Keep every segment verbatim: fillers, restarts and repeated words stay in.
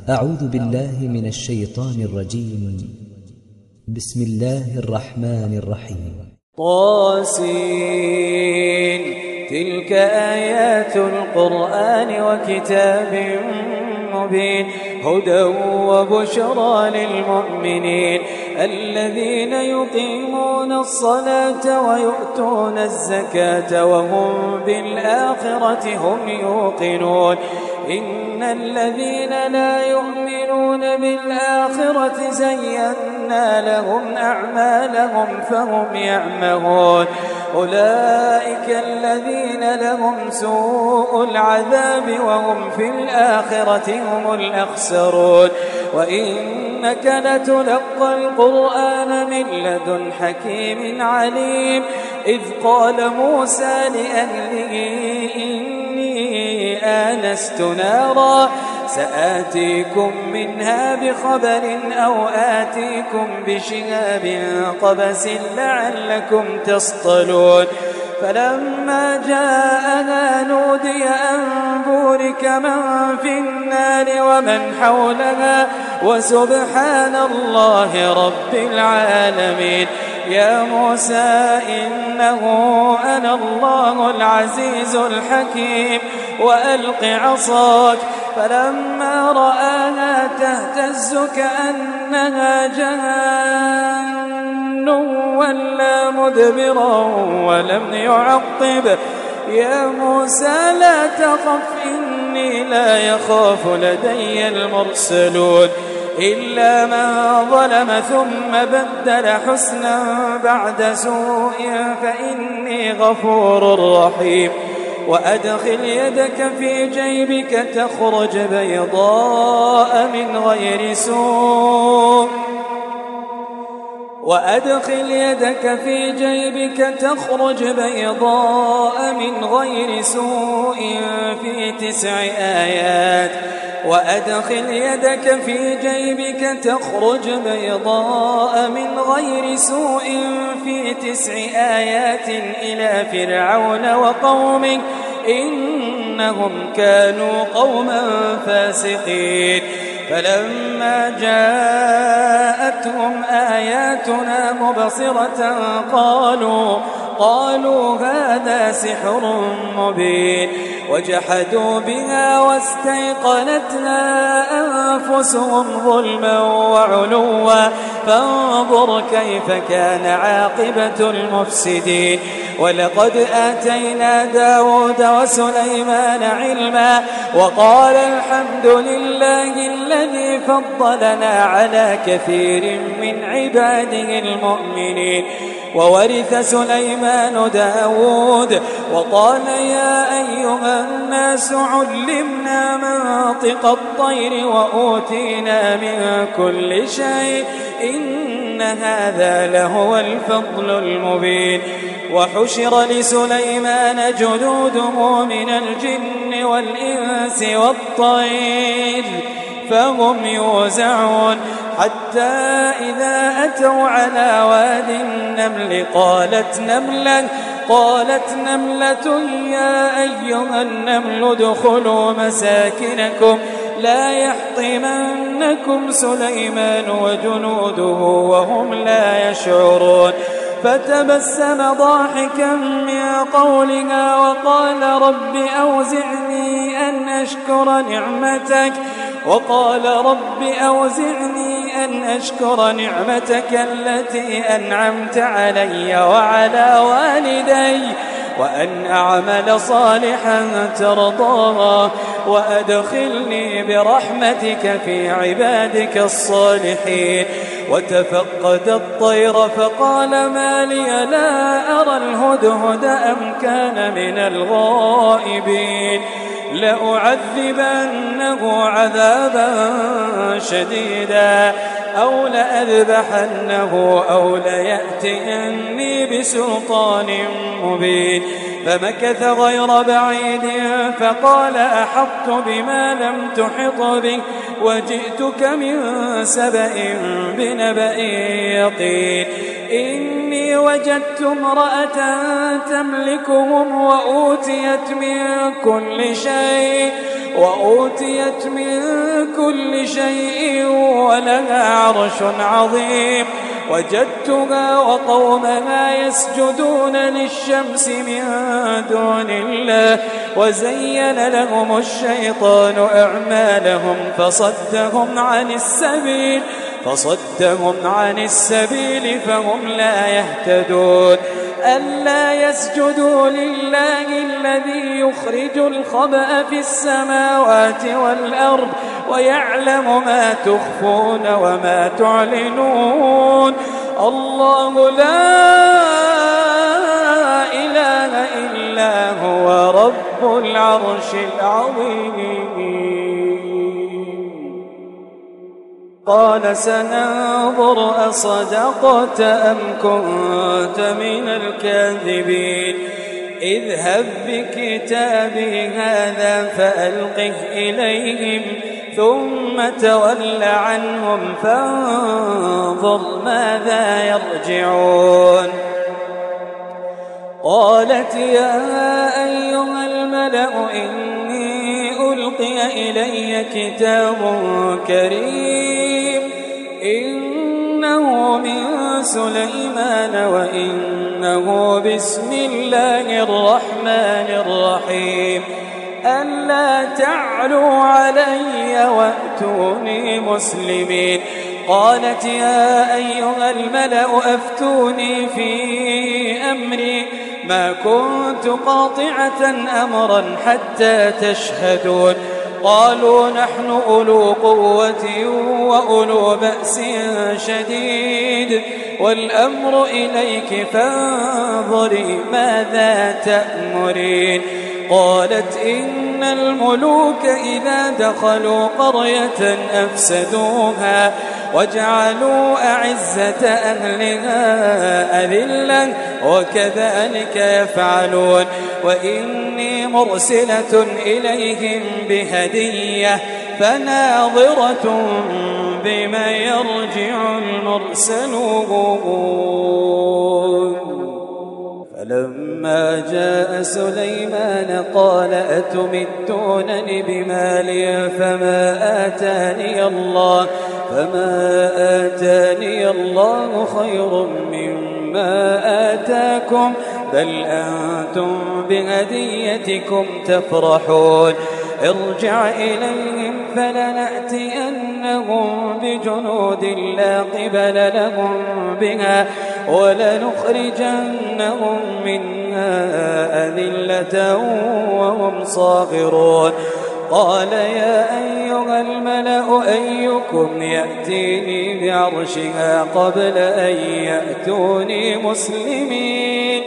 أعوذ بالله من الشيطان الرجيم. بسم الله الرحمن الرحيم. طاسين. تلك آيات القرآن وكتاب مبين، هدى وبشرى للمؤمنين الذين يقيمون الصلاة ويؤتون الزكاة وهم بالآخرة هم يوقنون. إن الذين لا يؤمنون بالآخرة زينا لهم أعمالهم فهم يعمهون. أولئك الذين لهم سوء العذاب وهم في الآخرة هم الأخسرون. وإنك لتلقى القرآن من لدن حكيم عليم. إذ قال موسى لأهله إني آنست نارا سآتيكم منها بخبر أو آتيكم بشهاب قبس لعلكم تصطلون. فلما جاءها نودي أن بورك من في النار ومن حولها وسبحان الله رب العالمين. يا موسى إنه أنا الله العزيز الحكيم وألق عصاك. فلما رآها تهتز كأنها جان ولا مدبرا ولم يعقب. يا موسى لا تخف إني لا يخاف لدي المرسلون. إلا من ظلم ثم بدل حسنا بعد سوء فإني غفور رحيم. وأدخل يدك في جيبك تخرج بيضاء من غير سوء وأدخل يدك في جيبك تخرج بيضاء من غير سوء في تسع آيات وأدخل يدك في جيبك تخرج بيضاء من غير سوء في تسع آيات إلى فرعون وقومه إنهم كانوا قوما فاسقين. فلما جاءتهم آياتنا مبصرة قالوا قالوا هذا سحر مبين. وجحدوا بها واستيقنتها أنفسهم ظلما وعلوا فانظر كيف كان عاقبة المفسدين. ولقد آتينا داود وسليمان علما وقال الحمد لله الذي فضلنا على كثير من عباده المؤمنين. وورث سليمان داود وقال يا أيها الناس علمنا منطق الطير وأوتينا من كل شيء إن هذا لهو الفضل المبين. وحشر لسليمان جنوده من الجن والإنس والطير فهم يوزعون حتى إذا أتوا على واد النمل قالت نملة قالت نملة يا أيها النمل ادخلوا مساكنكم لا يحطمنكم سليمان وجنوده وهم لا يشعرون. فتبسم ضاحكا من قولها وقال رب أوزعني أن أشكر نعمتك وقال رب أوزعني أن أشكر نعمتك التي أنعمت علي وعلى والدي وأن أعمل صالحا ترضاه وأدخلني برحمتك في عبادك الصالحين. وتفقد الطير فقال ما لي لا أرى الهدهد أم كان من الغائبين. لأعذبنه عذابا شديدا أو لأذبحنه أو ليأتيني بسلطان مبين. فمكث غير بعيد فقال أحطت بما لم تحط به وجئتك من سبأ بنبأ يقين. إني وجدت امرأة تملكهم وأوتيت من كل شيء وأوتيت من كل شيء ولها عرش عظيم. وجدتها وقومها يسجدون للشمس من دون الله وزين لهم الشيطان أعمالهم فصدهم عن السبيل فصدهم عن السبيل فهم لا يهتدون. ألا يسجدوا لله الذي يخرج الخبأ في السماوات والأرض ويعلم ما تخفون وما تعلنون. الله لا إله إلا هو رب العرش العظيم. قال سننظر أصدقت أم كنت من الكاذبين. اذهب بكتابي هذا فألقه إليهم ثم تول عنهم فانظر ماذا يرجعون. قالت يا أيها الملأ إني ألقي إلي كتاب كريم إنه من سليمان وإنه بسم الله الرحمن الرحيم ألا تعلوا علي وأتوني مسلمين. قالت يا أيها الملأ أفتوني في أمري ما كنت قاطعة أمرا حتى تشهدون. قالوا نحن أولو قوة وأولو بأس شديد والأمر إليك فانظري ماذا تأمرين. قالت إن الملوك إذا دخلوا قرية أفسدوها وجعلوا أعزة أهلها أذلة وكذلك يفعلون. وإني مرسلة إليهم بهدية فناظرة بما يرجع المرسلون. فلما جاء سليمان قال أتمدونني بمال فما آتاني الله فما آتاني الله خير مما آتاكم بل أنتم بهديتكم تفرحون. ارجع إليهم فلنأتينهم بجنود لا قبل لهم بها ولنخرجنهم منها أذلة وهم صاغرون. قال يا أيها الملأ أيكم يأتيني بعرشها قبل أن يأتوني مسلمين.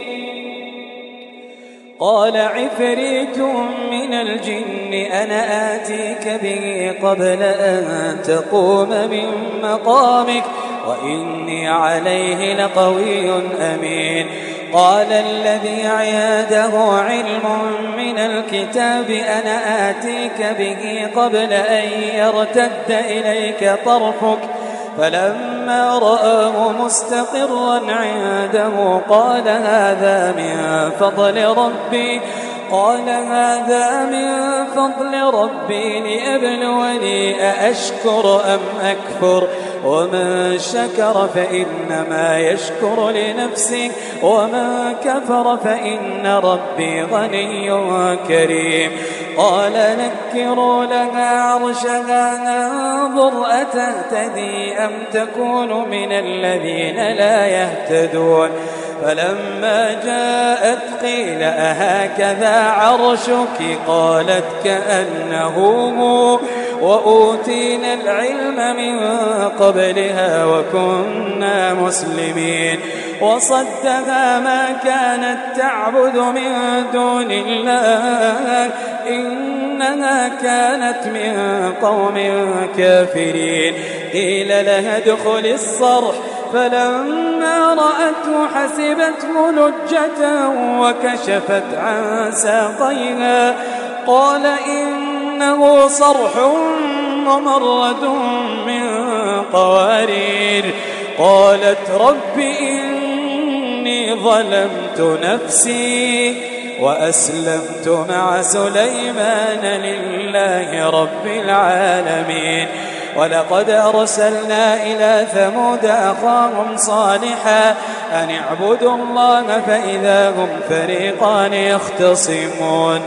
قال عفريت من الجن أنا آتيك به قبل أن تقوم من مقامك وإني عليه لقوي أمين. قال الذي عنده علم من الكتاب أنا آتيك به قبل أن يرتد إليك طرفك فلما رآه مستقرا عنده قال هذا من فضل ربي قال هذا من فضل ربي لأبلوني أأشكر أم أكفر ومن شكر فإنما يشكر لنفسه ومن كفر فإن ربي غني كريم. قال نكروا لها عرشها ننظر أتهتدي أم تكون من الذين لا يهتدون. فلما جاءت قيل أهكذا عرشك قالت كأنه هو وأوتينا العلم من قبلها وكنا مسلمين. وصدها ما كانت تعبد من دون الله إنها كانت من قوم كافرين. قيل لها ادخل الصرح فلما رأته حسبته لجة وكشفت عن ساقيها قال إنه صرح ممرد من قوارير. قالت رب إني ظلمت نفسي وأسلمت مع سليمان لله رب العالمين. ولقد أرسلنا إلى ثمود أخاهم صالحا أن اعبدوا الله فإذا هم فريقان يختصمون.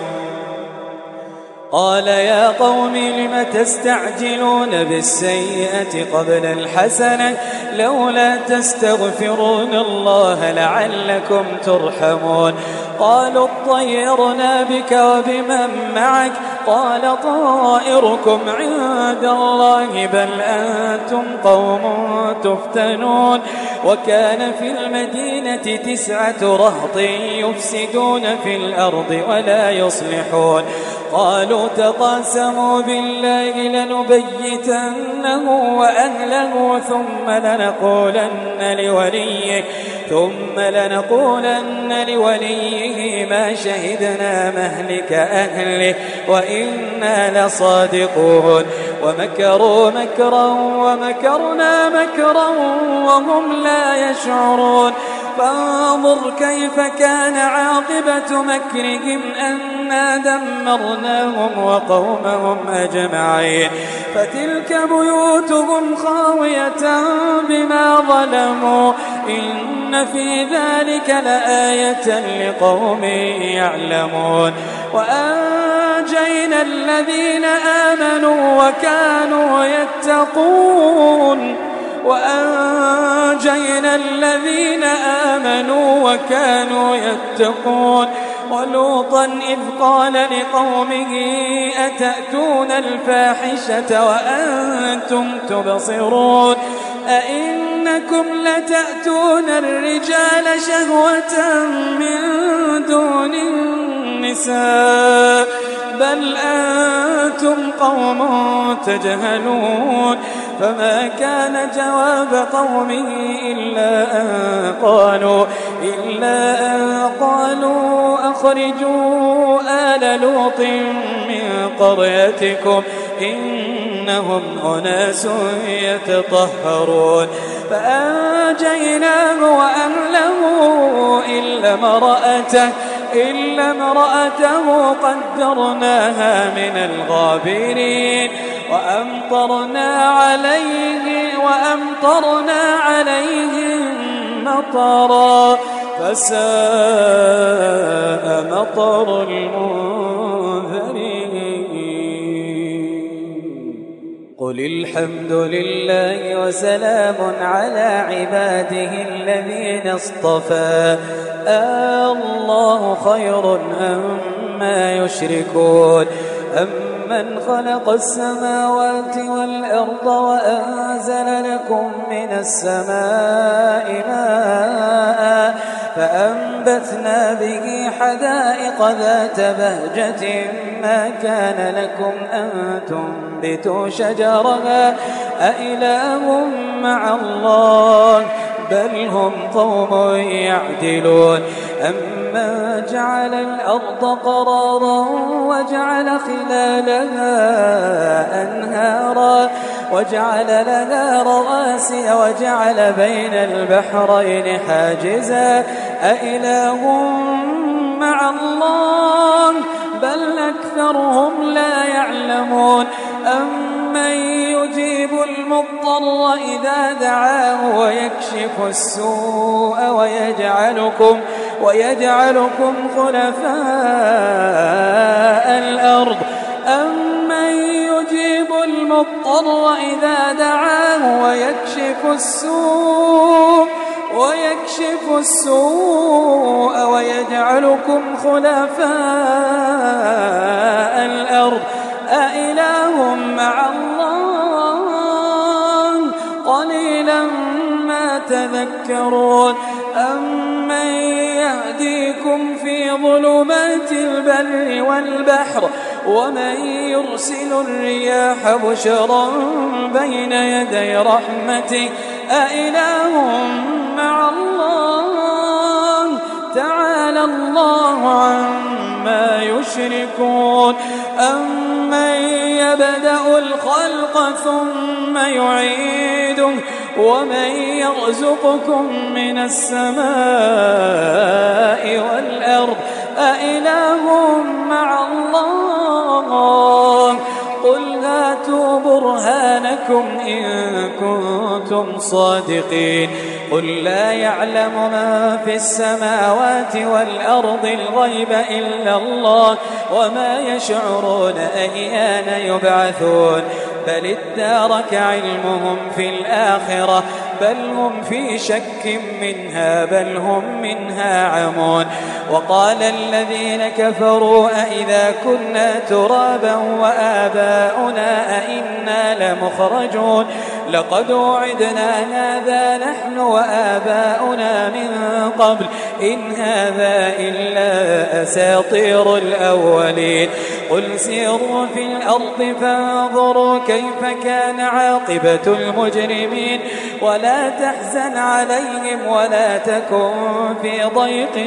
قال يا قوم لم تستعجلون بالسيئة قبل الحسنة لولا تستغفرون الله لعلكم ترحمون. قالوا اطيرنا بك وبمن معك قال طائركم عند الله بل أنتم قوم تفتنون. وكان في المدينة تسعة رهط يفسدون في الأرض ولا يصلحون. قالوا تقاسموا بالله لنبيتنه وأهله ثم لنقولن لوليه ثم لنقولن لوليه ما شهدنا مهلك أهله وإنا لصادقون. ومكروا مكرا ومكرنا مكرا وهم لا يشعرون. فانظر كيف كان عاقبة مكرهم أنا دمرناهم وقومهم أجمعين. فتلك بيوتهم خاوية بما ظلموا إن في ذلك لآية لقوم يعلمون. وأنجينا الذين آمنوا وكانوا يتقون وأنجينا الذين آمنوا وكانوا يتقون. ولوطا إذ قال لقومه أتأتون الفاحشة وأنتم تبصرون أئنكم لتأتون الرجال شهوة من دون النساء بل أنتم قوم تجهلون. فما كان جواب قومه إلا أن قالوا إلا أن قالوا أخرجوا آل لوط من قريتكم إنهم أناس يتطهرون. فأنجيناه وأهله إلا امرأته إلا امرأته قدرناها من الغابرين. وأمطرنا عليه وأمطرنا عليهم مطرا فساء مطر المنذرين. قل الحمد لله وسلام على عباده الذين اصطفى الله خير أما يشركون. أمن خلق السماوات والأرض وأنزل لكم من السماء ماء فأنبتنا به حدائق ذات بهجة ما كان لكم أن تنبتوا شجرها أإله مع الله بل هم قوم يعدلون. أمن جعل الأرض قرارا وجعل خلالها أنهارا وجعل لها رواسي وجعل بين البحرين حاجزا أإله مع الله بل أكثرهم لا يعلمون. أمن يجيب المضطر إذا دعاه ويكشف السوء ويجعلكم ويجعلكم خلفاء الأرض أمن يجيب المضطر إذا دعاه ويكشف السوء ويكشف السوء ويجعلكم خلفاء الأرض أإله مع الله قليلا ما تذكرون. أمن يهديكم في ظلمات البر والبحر ومن يرسل الرياح بشرا بين يدي رحمته أإله مع الله تعالى الله عما يشركون. أمن يبدأ الخلق ثم يعيده ومن يرزقكم من السماء والأرض أإله مع الله قل هاتوا برهانكم إن كنتم صادقين قل لا يعلم من في السماوات والأرض الغيب إلا الله وما يشعرون أيان يبعثون بل ادارك علمهم في الآخرة بل هم في شك منها بل هم منها عمون وقال الذين كفروا أئذا كنا ترابا وآباؤنا أئنا لمخرجون لقد وعدنا هذا نحن وآباؤنا من قبل إن هذا إلا أساطير الأولين قل سيروا في الأرض فانظروا كيف كان عاقبة المجرمين ولا تحزن عليهم ولا تكن في ضيق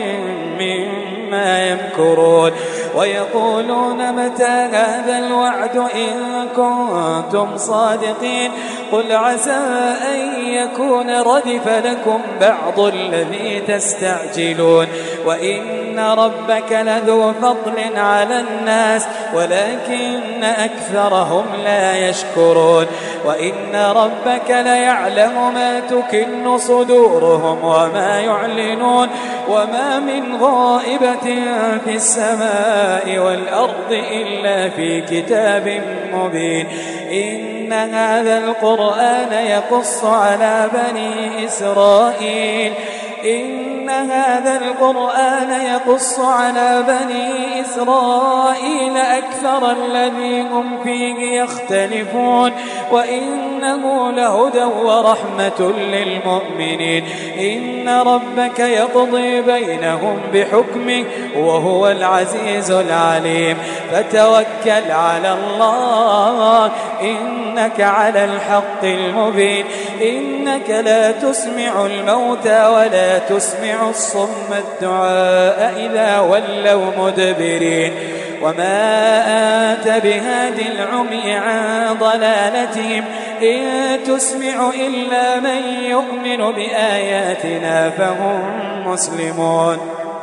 مما يمكرون ويقولون متى هذا الوعد إن كنتم صادقين قل عسى أن يكون ردف لكم بعض الذي تستعجلون وإن ربك لذو فضل على الناس ولكن أكثرهم لا يشكرون وإن ربك ليعلم ما تكن صدورهم وما يعلنون وما من غائبة في السماء والأرض إلا في كتاب مبين إن هذا القرآن يقص على بني إسرائيل إن هذا القرآن يقص على بني إسرائيل أكثر الذي هم فيه يختلفون وإنه لهدى ورحمة للمؤمنين إن ربك يقضي بينهم بحكمه وهو العزيز العليم فتوكل على الله إنك على الحق المبين إنك لا تسمع الموتى ولا تسمع الصم الدعاء إذا ولوا مدبرين وما أنت بهادي العمي عن ضلالتهم إن تسمع إلا من يؤمن بآياتنا فهم مسلمون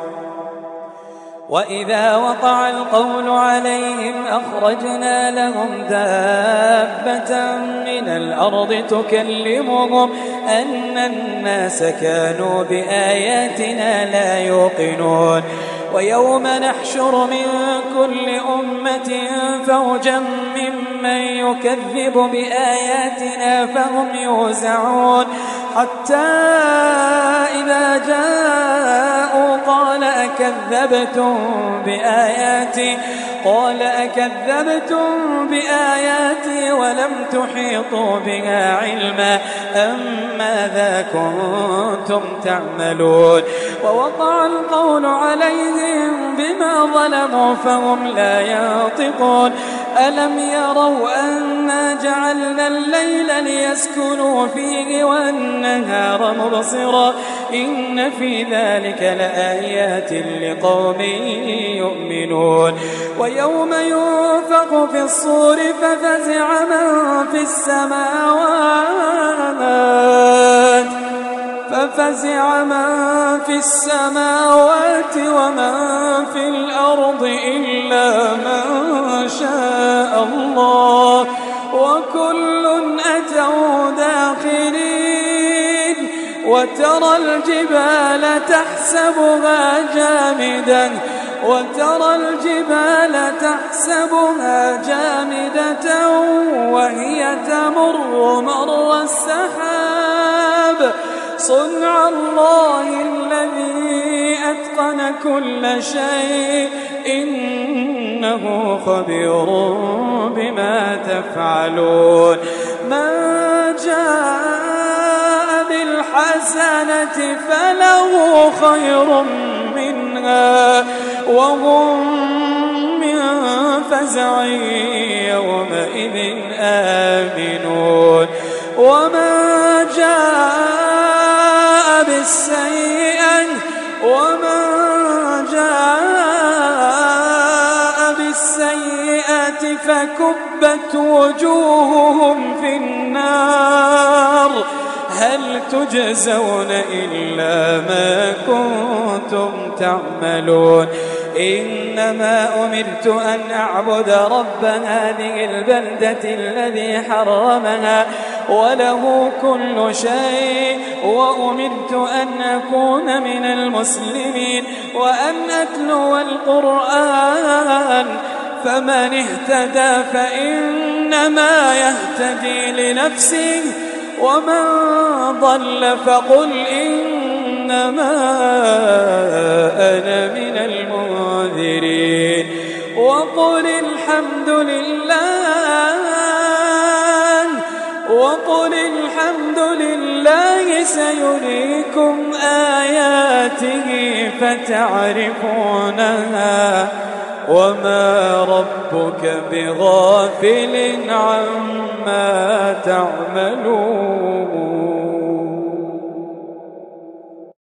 وإذا وقع القول عليهم أخرجنا لهم دابة من الأرض تكلمهم أن الناس كانوا بآياتنا لا يوقنون ويوم نحشر من كل أمة فوجا ممن يكذب بآياتنا فهم يوزعون حتى إذا جاءوا قال أكذبتم بآياتي قال أكذبتم بآياتي ولم تحيطوا بها علما أم ماذا كنتم تعملون ووقع القول عليهم بما ظلموا فهم لا ينطقون ألم يروا أنا جعلنا الليل ليسكنوا فيه والنهار مبصرا إن في ذلك لآيات لقوم يؤمنون ويوم ينفخ في الصور ففزع من في السماوات ففزع من في السماوات ومن في الأرض إلا من شاء الله وكل أتوا داخرين وترى الجبال تحسبها جامدة وترى الجبال تحسبها جامدة وهي تمر مر السحاب صنع الله الذي أتقن كل شيء إنه خبير بما تفعلون من جاء بالحسنة فله خير منها وهم من فزع يومئذ آمنون ومن جاء بالسيئة ومن جاء بالسيئة فكبت وجوههم في النار هل تجزون إلا ما كنتم تعملون إنما أمرت أن أعبد رب هذه البلدة الذي حرمها وله كل شيء وأمرت أن أكون من المسلمين وأن أتلو القرآن فمن اهتدى فإنما يهتدي لنفسه ومن ضل فقل إنما أنا من المنذرين وقل الحمد لله وقل الحمد لله سيريكم آياته فتعرفونها وما ربك بغافل عما تعملون.